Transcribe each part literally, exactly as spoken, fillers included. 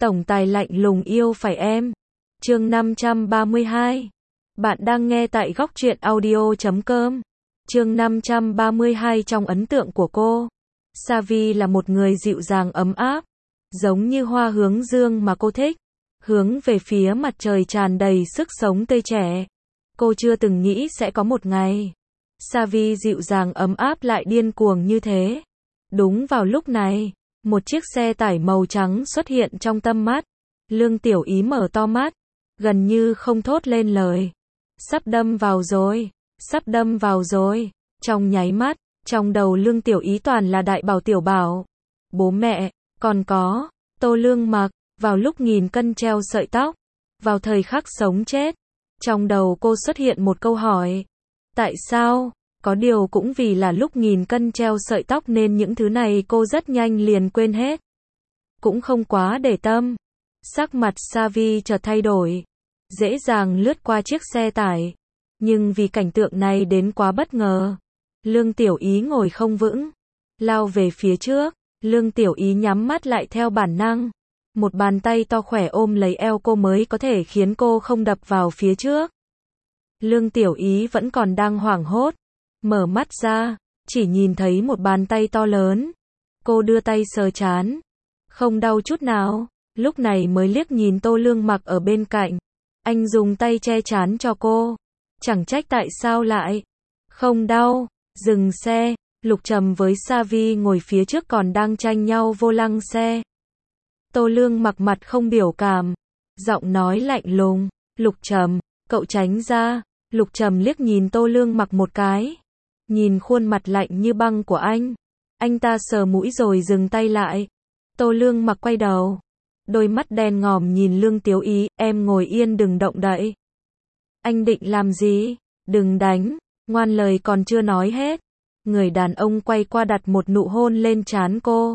Tổng tài lạnh lùng yêu phải em. Chương năm trăm ba mươi hai. Bạn đang nghe tại góc truyện audio chấm com. Chương năm trăm ba mươi hai. Trong ấn tượng của cô, Savi là một người dịu dàng ấm áp, giống như hoa hướng dương mà cô thích, hướng về phía mặt trời tràn đầy sức sống tươi trẻ. Cô chưa từng nghĩ sẽ có một ngày Savi dịu dàng ấm áp lại điên cuồng như thế. Đúng vào lúc này, một chiếc xe tải màu trắng xuất hiện trong tầm mắt. Lương Tiểu Ý mở to mắt, gần như không thốt lên lời. Sắp đâm vào rồi, sắp đâm vào rồi. Trong nháy mắt, trong đầu Lương Tiểu Ý toàn là Đại Bảo Tiểu Bảo, bố mẹ, còn có Tô Lương Mặc. Vào lúc nghìn cân treo sợi tóc, vào thời khắc sống chết, trong đầu cô xuất hiện một câu hỏi. Tại sao? Có điều cũng vì là lúc nghìn cân treo sợi tóc nên những thứ này cô rất nhanh liền quên hết. Cũng không quá để tâm. Sắc mặt Savi chợt thay đổi, dễ dàng lướt qua chiếc xe tải. Nhưng vì cảnh tượng này đến quá bất ngờ, Lương Tiểu Ý ngồi không vững, lao về phía trước. Lương Tiểu Ý nhắm mắt lại theo bản năng. Một bàn tay to khỏe ôm lấy eo cô mới có thể khiến cô không đập vào phía trước. Lương Tiểu Ý vẫn còn đang hoảng hốt, mở mắt ra, chỉ nhìn thấy một bàn tay to lớn. Cô đưa tay sờ trán, không đau chút nào. Lúc này mới liếc nhìn Tô Lương Mặc ở bên cạnh. Anh dùng tay che trán cho cô. Chẳng trách tại sao lại không đau. Dừng xe, Lục Trầm với Savi ngồi phía trước còn đang tranh nhau vô lăng xe. Tô Lương Mặc mặt không biểu cảm, giọng nói lạnh lùng. Lục Trầm, cậu tránh ra. Lục Trầm liếc nhìn Tô Lương Mặc một cái, nhìn khuôn mặt lạnh như băng của anh. Anh ta sờ mũi rồi dừng tay lại. Tô Lương Mặc quay đầu, đôi mắt đen ngòm nhìn Lương Tiểu Ý. Em ngồi yên đừng động đậy. Anh định làm gì? Đừng đánh. Ngoan lời còn chưa nói hết, người đàn ông quay qua đặt một nụ hôn lên trán cô.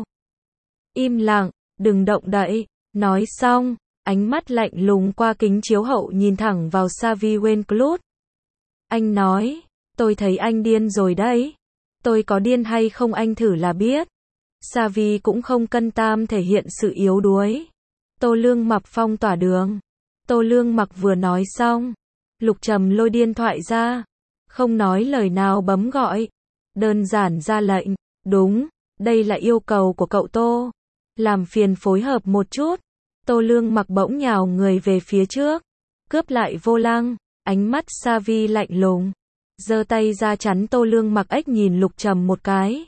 Im lặng, đừng động đậy. Nói xong, ánh mắt lạnh lùng qua kính chiếu hậu nhìn thẳng vào Savi Wenclut. Anh nói, tôi thấy anh điên rồi đấy. Tôi có điên hay không anh thử là biết. Savi cũng không cân tam thể hiện sự yếu đuối. Tô Lương Mặc phong tỏa đường. Tô Lương Mặc vừa nói xong, Lục Trầm lôi điện thoại ra, không nói lời nào bấm gọi. Đơn giản ra lệnh. Đúng, đây là yêu cầu của cậu Tô. Làm phiền phối hợp một chút. Tô Lương Mặc bỗng nhào người về phía trước, cướp lại vô lăng. Ánh mắt Savi lạnh lùng, giơ tay ra chắn Tô Lương Mặc. Ếch nhìn Lục Trầm một cái,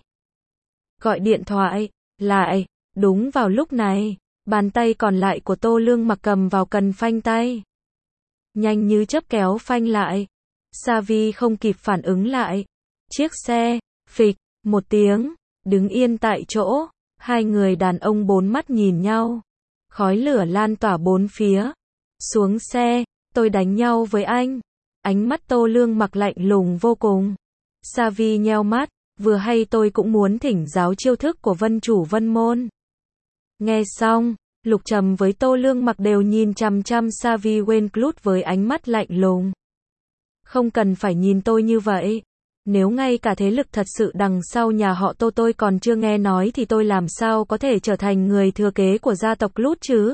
gọi điện thoại lại. Đúng vào lúc này, bàn tay còn lại của Tô Lương Mặc cầm vào cần phanh tay, nhanh như chớp kéo phanh lại. Savi không kịp phản ứng lại, chiếc xe phịch một tiếng đứng yên tại chỗ. Hai người đàn ông bốn mắt nhìn nhau, khói lửa lan tỏa bốn phía. Xuống xe, tôi đánh nhau với anh. Ánh mắt Tô Lương Mặc lạnh lùng vô cùng. Savi nheo mắt, vừa hay tôi cũng muốn thỉnh giáo chiêu thức của Vân Chủ Vân Môn. Nghe xong, Lục Trầm với Tô Lương Mặc đều nhìn chằm chằm Savi Wenclut với ánh mắt lạnh lùng. Không cần phải nhìn tôi như vậy. Nếu ngay cả thế lực thật sự đằng sau nhà họ Tô tôi còn chưa nghe nói thì tôi làm sao có thể trở thành người thừa kế của gia tộc Lút chứ?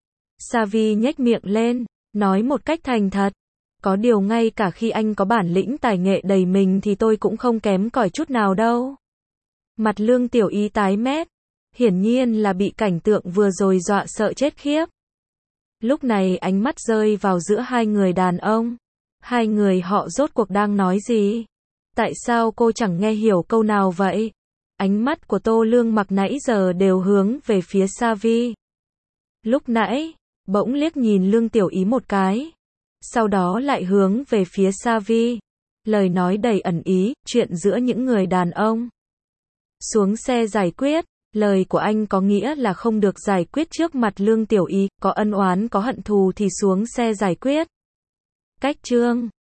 Savi nhếch miệng lên, nói một cách thành thật. Có điều ngay cả khi anh có bản lĩnh tài nghệ đầy mình thì tôi cũng không kém cỏi chút nào đâu. Mặt Lương Tiểu Ý tái mét, hiển nhiên là bị cảnh tượng vừa rồi dọa sợ chết khiếp. Lúc này ánh mắt rơi vào giữa hai người đàn ông. Hai người họ rốt cuộc đang nói gì? Tại sao cô chẳng nghe hiểu câu nào vậy? Ánh mắt của Tô Lương Mặc nãy giờ đều hướng về phía Savi. Lúc nãy, bỗng liếc nhìn Lương Tiểu Ý một cái, sau đó lại hướng về phía Savi. Lời nói đầy ẩn ý, chuyện giữa những người đàn ông. Xuống xe giải quyết. Lời của anh có nghĩa là không được giải quyết trước mặt Lương Tiểu Ý. Có ân oán có hận thù thì xuống xe giải quyết. Cách chương